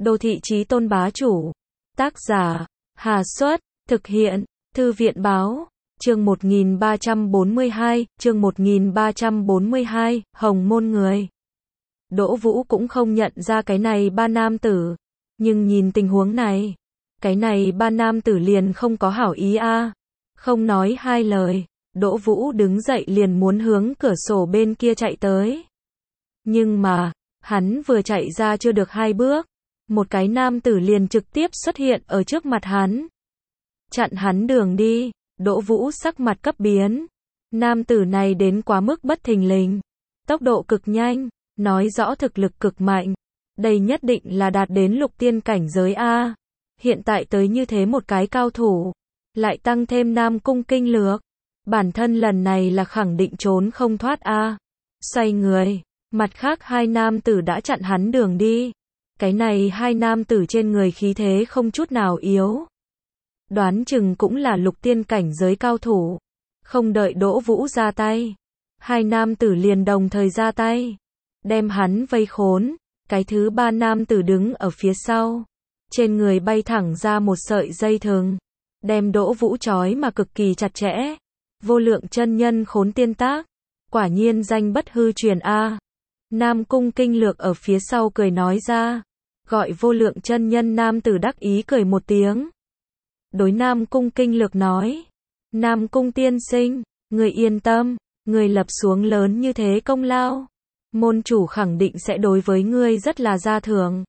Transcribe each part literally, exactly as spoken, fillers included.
Đô thị chí tôn bá chủ. Tác giả, Hà Xuất, thực hiện, Thư viện báo, chương một nghìn ba trăm bốn mươi hai, chương một nghìn ba trăm bốn mươi hai, Hồng Môn người. Đỗ Vũ cũng không nhận ra cái này ba nam tử, nhưng nhìn tình huống này, cái này ba nam tử liền không có hảo ý a. À. Không nói hai lời, Đỗ Vũ đứng dậy liền muốn hướng cửa sổ bên kia chạy tới. Nhưng mà, hắn vừa chạy ra chưa được hai bước, một cái nam tử liền trực tiếp xuất hiện ở trước mặt hắn. Chặn hắn đường đi, Đỗ Vũ sắc mặt cấp biến. Nam tử này đến quá mức bất thình lình, tốc độ cực nhanh, nói rõ thực lực cực mạnh. Đây nhất định là đạt đến lục tiên cảnh giới A. Hiện tại tới như thế một cái cao thủ, lại tăng thêm Nam Cung Kinh Lược. Bản thân lần này là khẳng định trốn không thoát A. Xoay người, mặt khác hai nam tử đã chặn hắn đường đi. Cái này hai nam tử trên người khí thế không chút nào yếu. Đoán chừng cũng là lục tiên cảnh giới cao thủ. Không đợi Đỗ Vũ ra tay, hai nam tử liền đồng thời ra tay, đem hắn vây khốn. Cái thứ ba nam tử đứng ở phía sau, trên người bay thẳng ra một sợi dây thừng, đem Đỗ Vũ trói mà cực kỳ chặt chẽ. Vô lượng chân nhân khốn tiên tác, quả nhiên danh bất hư truyền a. Nam Cung Kinh Lược ở phía sau cười nói ra, gọi vô lượng chân nhân nam tử đắc ý cười một tiếng. Đối Nam Cung Kinh Lược nói, Nam Cung tiên sinh, người yên tâm, người lập xuống lớn như thế công lao, môn chủ khẳng định sẽ đối với ngươi rất là gia thưởng.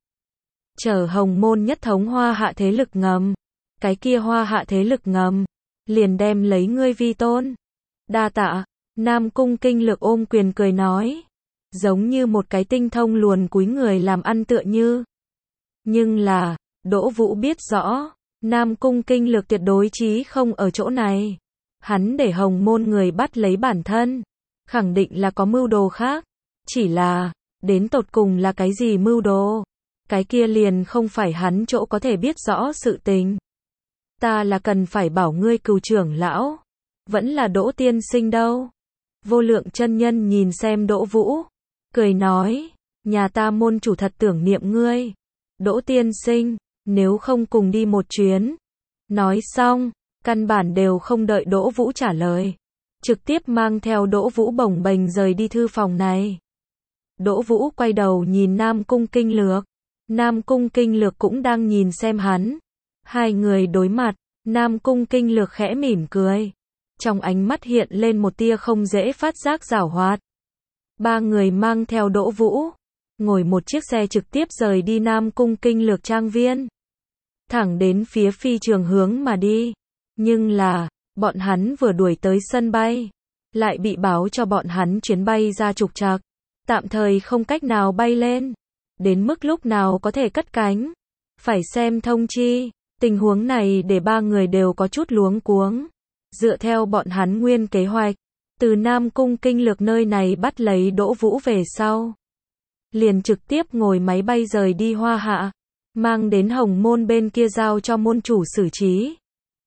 Chờ Hồng Môn nhất thống Hoa Hạ thế lực ngầm, cái kia Hoa Hạ thế lực ngầm, liền đem lấy ngươi vi tôn. Đa tạ. Nam Cung Kinh Lược ôm quyền cười nói, giống như một cái tinh thông luồn cúi người làm ăn tựa như. Nhưng là, Đỗ Vũ biết rõ, Nam Cung Kinh Lược tuyệt đối chí không ở chỗ này. Hắn để Hồng Môn người bắt lấy bản thân, khẳng định là có mưu đồ khác. Chỉ là, đến tột cùng là cái gì mưu đồ, cái kia liền không phải hắn chỗ có thể biết rõ sự tình. Ta là cần phải bảo ngươi cừu trưởng lão, vẫn là Đỗ tiên sinh đâu. Vô lượng chân nhân nhìn xem Đỗ Vũ, cười nói, nhà ta môn chủ thật tưởng niệm ngươi. Đỗ tiên sinh, nếu không cùng đi một chuyến. Nói xong, căn bản đều không đợi Đỗ Vũ trả lời, trực tiếp mang theo Đỗ Vũ bồng bềnh rời đi thư phòng này. Đỗ Vũ quay đầu nhìn Nam Cung Kinh Lược, Nam Cung Kinh Lược cũng đang nhìn xem hắn. Hai người đối mặt, Nam Cung Kinh Lược khẽ mỉm cười, trong ánh mắt hiện lên một tia không dễ phát giác giảo hoạt. Ba người mang theo Đỗ Vũ, ngồi một chiếc xe trực tiếp rời đi Nam Cung Kinh Lược trang viên, thẳng đến phía phi trường hướng mà đi. Nhưng là, bọn hắn vừa đuổi tới sân bay, lại bị báo cho bọn hắn chuyến bay ra trục trặc, tạm thời không cách nào bay lên, đến mức lúc nào có thể cất cánh, phải xem thông chi. Tình huống này để ba người đều có chút luống cuống. Dựa theo bọn hắn nguyên kế hoạch, từ Nam Cung Kinh Lược nơi này bắt lấy Đỗ Vũ về sau, liền trực tiếp ngồi máy bay rời đi Hoa Hạ, mang đến Hồng Môn bên kia giao cho môn chủ xử trí.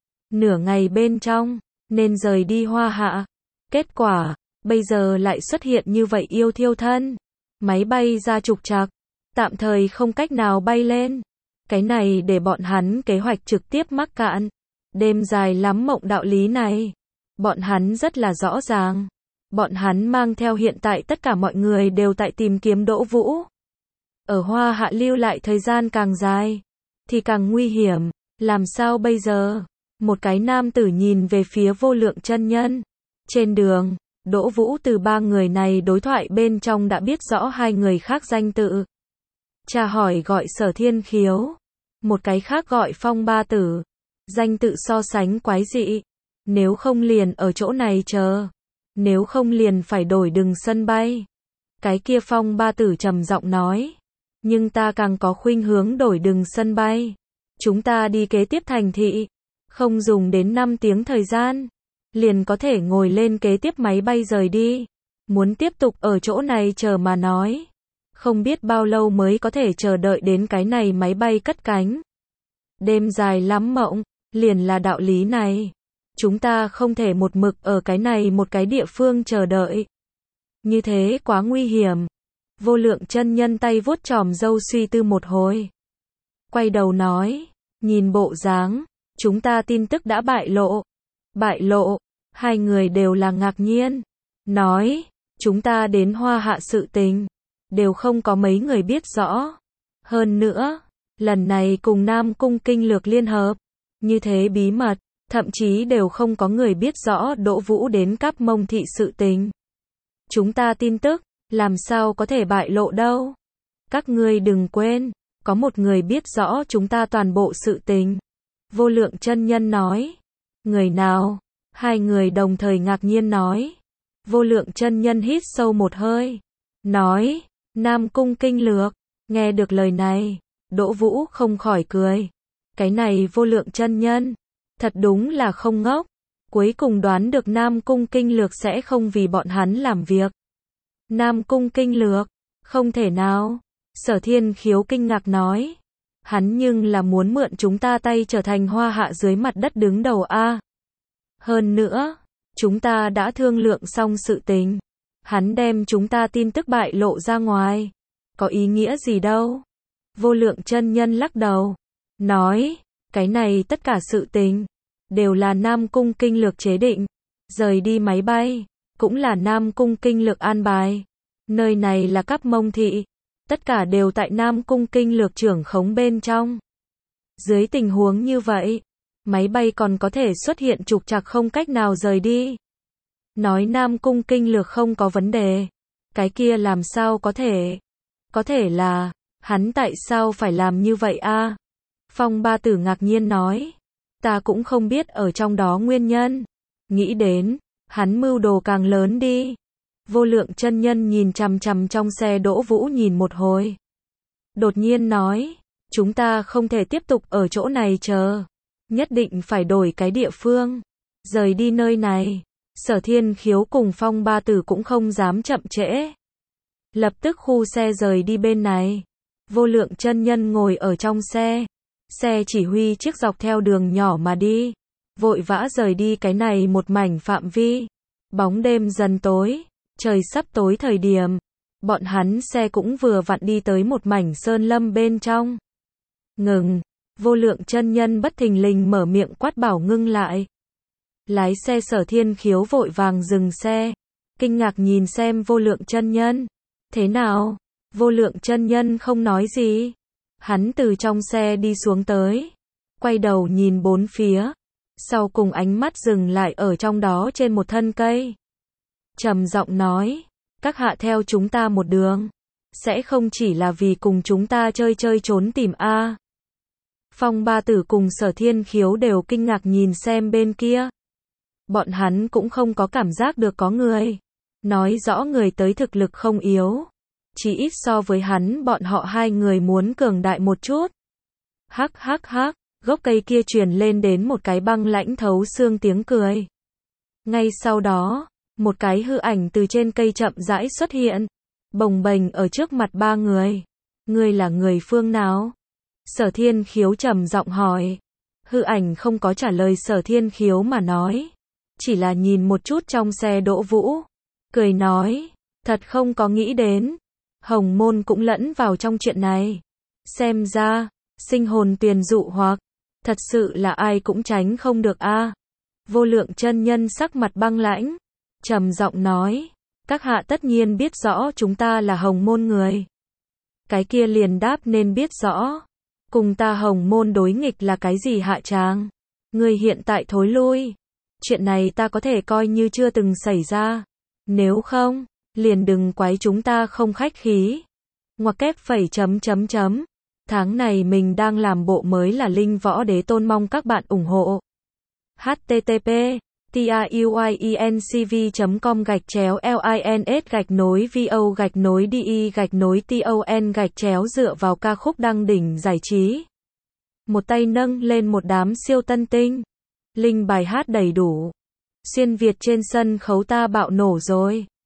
Nửa ngày bên trong, nên rời đi Hoa Hạ. Kết quả, bây giờ lại xuất hiện như vậy yêu thiêu thân. Máy bay ra trục trặc, tạm thời không cách nào bay lên. Cái này để bọn hắn kế hoạch trực tiếp mắc cạn. Đêm dài lắm mộng đạo lý này, bọn hắn rất là rõ ràng. Bọn hắn mang theo hiện tại tất cả mọi người đều tại tìm kiếm Đỗ Vũ. Ở Hoa Hạ lưu lại thời gian càng dài, thì càng nguy hiểm. Làm sao bây giờ? Một cái nam tử nhìn về phía vô lượng chân nhân. Trên đường, Đỗ Vũ từ ba người này đối thoại bên trong đã biết rõ hai người khác danh tự. Cha hỏi gọi Sở Thiên Khiếu, một cái khác gọi Phong Ba Tử. Danh tự so sánh quái dị. Nếu không liền ở chỗ này chờ, nếu không liền phải đổi đường sân bay. Cái kia Phong Ba Tử trầm giọng nói, nhưng ta càng có khuynh hướng đổi đường sân bay. Chúng ta đi kế tiếp thành thị, không dùng đến năm tiếng thời gian, liền có thể ngồi lên kế tiếp máy bay rời đi. Muốn tiếp tục ở chỗ này chờ mà nói, không biết bao lâu mới có thể chờ đợi đến cái này máy bay cất cánh. Đêm dài lắm mộng, liền là đạo lý này. Chúng ta không thể một mực ở cái này một cái địa phương chờ đợi. Như thế quá nguy hiểm. Vô lượng chân nhân tay vuốt chòm râu suy tư một hồi. quay đầu nói, nhìn bộ dáng, chúng ta tin tức đã bại lộ. Bại lộ, hai người đều là ngạc nhiên, nói, chúng ta đến Hoa Hạ sự tình, đều không có mấy người biết rõ. Hơn nữa, lần này cùng Nam Cung Kinh Lược liên hợp, như thế bí mật, thậm chí đều không có người biết rõ Đỗ Vũ đến Cáp Mông Thị sự tình. Chúng ta tin tức, làm sao có thể bại lộ đâu. Các ngươi đừng quên, có một người biết rõ chúng ta toàn bộ sự tình. Vô Lượng chân nhân nói. Người nào? Hai người đồng thời ngạc nhiên nói. Vô Lượng chân nhân hít sâu một hơi. Nói, Nam Cung Kinh Lược. Nghe được lời này, Đỗ Vũ không khỏi cười. Cái này Vô Lượng chân nhân, thật đúng là không ngốc. Cuối cùng đoán được Nam Cung Kinh Lược sẽ không vì bọn hắn làm việc. Nam Cung Kinh Lược, không thể nào. Sở Thiên Khiếu kinh ngạc nói. Hắn nhưng là muốn mượn chúng ta tay trở thành Hoa Hạ dưới mặt đất đứng đầu a. Hơn nữa, chúng ta đã thương lượng xong sự tình. Hắn đem chúng ta tin tức bại lộ ra ngoài. Có ý nghĩa gì đâu. Vô Lượng chân nhân lắc đầu. Nói, cái này tất cả sự tình, đều là Nam Cung Kinh Lược chế định. Rời đi máy bay, cũng là Nam Cung Kinh Lược an bài. Nơi này là Cáp Mông Thị. Tất cả đều tại Nam Cung Kinh Lược trưởng khống bên trong. Dưới tình huống như vậy, máy bay còn có thể xuất hiện trục trặc không cách nào rời đi. Nói Nam Cung Kinh Lược không có vấn đề. Cái kia làm sao có thể? Có thể là, hắn tại sao phải làm như vậy a? Phong Ba Tử ngạc nhiên nói. Ta cũng không biết ở trong đó nguyên nhân. Nghĩ đến, hắn mưu đồ càng lớn đi. Vô Lượng chân nhân nhìn chằm chằm trong xe Đỗ Vũ nhìn một hồi. Đột nhiên nói, chúng ta không thể tiếp tục ở chỗ này chờ. Nhất định phải đổi cái địa phương. Rời đi nơi này. Sở Thiên Khiếu cùng Phong Ba Tử cũng không dám chậm trễ. Lập tức khu xe rời đi bên này. Vô Lượng chân nhân ngồi ở trong xe. Xe chỉ huy chiếc dọc theo đường nhỏ mà đi. Vội vã rời đi cái này một mảnh phạm vi. Bóng đêm dần tối. Trời sắp tối thời điểm. Bọn hắn xe cũng vừa vặn đi tới một mảnh sơn lâm bên trong. Ngừng. Vô Lượng chân nhân bất thình lình mở miệng quát bảo ngưng lại. Lái xe Sở Thiên Khiếu vội vàng dừng xe. Kinh ngạc nhìn xem Vô Lượng chân nhân. Thế nào? Vô Lượng chân nhân không nói gì. Hắn từ trong xe đi xuống tới. Quay đầu nhìn bốn phía. Sau cùng ánh mắt dừng lại ở trong đó trên một thân cây. Trầm giọng nói. Các hạ theo chúng ta một đường. Sẽ không chỉ là vì cùng chúng ta chơi chơi trốn tìm a. Phong Ba Tử cùng Sở Thiên Khiếu đều kinh ngạc nhìn xem bên kia. Bọn hắn cũng không có cảm giác được có người. Nói rõ người tới thực lực không yếu. Chỉ ít so với hắn bọn họ hai người muốn cường đại một chút. Hắc hắc hắc, gốc cây kia truyền lên đến một cái băng lãnh thấu xương tiếng cười. Ngay sau đó, một cái hư ảnh từ trên cây chậm rãi xuất hiện. Bồng bềnh ở trước mặt ba người. Ngươi là người phương nào? Sở Thiên Khiếu trầm giọng hỏi. Hư ảnh không có trả lời Sở Thiên Khiếu mà nói. Chỉ là nhìn một chút trong xe Đỗ Vũ. Cười nói. Thật không có nghĩ đến. Hồng Môn cũng lẫn vào trong chuyện này. Xem ra, sinh hồn tuyền dụ hoặc. Thật sự là ai cũng tránh không được a. Vô Lượng chân nhân sắc mặt băng lãnh. Trầm giọng nói. Các hạ tất nhiên biết rõ chúng ta là Hồng Môn người. Cái kia liền đáp nên biết rõ. Cùng ta Hồng Môn đối nghịch là cái gì hạ tràng? Người hiện tại thối lui. Chuyện này ta có thể coi như chưa từng xảy ra. Nếu không, liền đừng quấy chúng ta không khách khí. Ngoặc kép phẩy chấm chấm chấm. Tháng này mình đang làm bộ mới là Linh Võ Đế Tôn, mong các bạn ủng hộ. H T T P TIUYENCV chấm com gạch chéo LINS gạch nối VO gạch nối DE gạch nối TON gạch chéo dựa vào ca khúc đăng đỉnh giải trí. Một tay nâng lên một đám siêu tân tinh. Linh bài hát đầy đủ. Xuyên Việt trên sân khấu ta bạo nổ rồi.